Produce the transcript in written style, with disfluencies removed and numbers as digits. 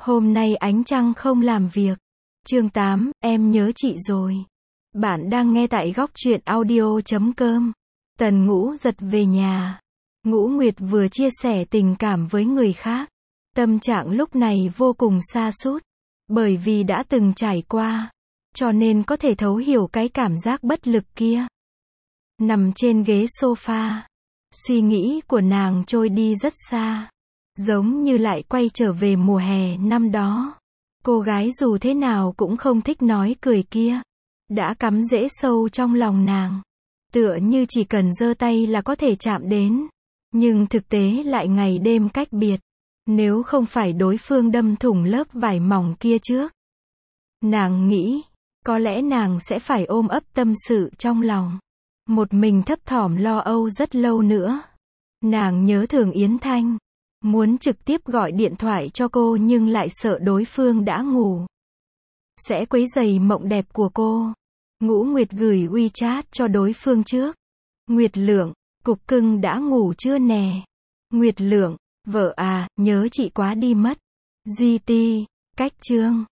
Hôm nay ánh trăng không làm việc. Chương 8, em nhớ chị rồi. Bạn đang nghe tại góc truyện audio.com. Tần Ngũ giật về nhà. Ngũ Nguyệt vừa chia sẻ tình cảm với người khác. Tâm trạng lúc này vô cùng sa sút. Bởi vì đã từng trải qua. Cho nên có thể thấu hiểu cái cảm giác bất lực kia. Nằm trên ghế sofa. Suy nghĩ của nàng trôi đi rất xa. Giống như lại quay trở về mùa hè năm đó. Cô gái dù thế nào cũng không thích nói cười kia. Đã cắm rễ sâu trong lòng nàng. Tựa như chỉ cần giơ tay là có thể chạm đến. Nhưng thực tế lại ngày đêm cách biệt. Nếu không phải đối phương đâm thủng lớp vải mỏng kia trước. Nàng nghĩ, có lẽ nàng sẽ phải ôm ấp tâm sự trong lòng. Một mình thấp thỏm lo âu rất lâu nữa. Nàng nhớ Thường Yến Thanh. Muốn trực tiếp gọi điện thoại cho cô nhưng lại sợ đối phương đã ngủ. Sẽ quấy rầy mộng đẹp của cô. Ngũ Nguyệt gửi WeChat cho đối phương trước. Nguyệt Lượng, cục cưng đã ngủ chưa nè? Nguyệt Lượng, vợ à, nhớ chị quá đi mất. GT, cách chương.